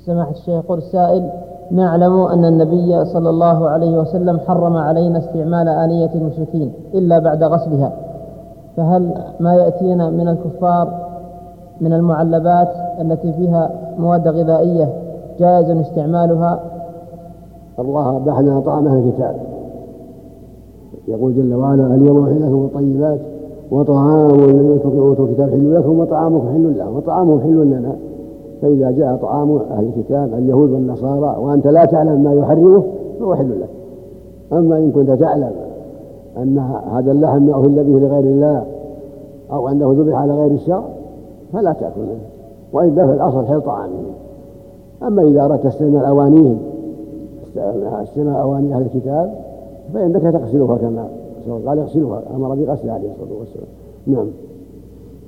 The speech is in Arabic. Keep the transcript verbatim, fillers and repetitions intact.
سماحة الشيخ، يقول السائل: نعلم أن النبي صلى الله عليه وسلم حرم علينا استعمال آنية المشركين إلا بعد غسلها، فهل ما يأتينا من الكفار من المعلبات التي فيها مواد غذائية جائز استعمالها؟ الله أباح لنا طعام أهل الكتاب، يقول جل وعلا: اليوم أحل لكم الطيبات وطعام الذين أوتوا الكتاب حل لكم وطعامكم حل لهم وطعامهم حل لنا. فإذا جاء طعام أهل الكتاب اليهود والنصارى وأنت لا تعلم ما يحرمه فهو حل لك. أما إن كنت تعلم أن هذا اللحم أهل به لغير الله أو أنه ذبح على غير الشرع فلا تأكل منه، وإلا فالأصل حل طعامهم. أما إذا أردت استعمال أوانيهم استعمال أواني أهل الكتاب فإنك تغسلها كما قال: يغسلها، أمر بغسلها عليه الصلاة والسلام. نعم.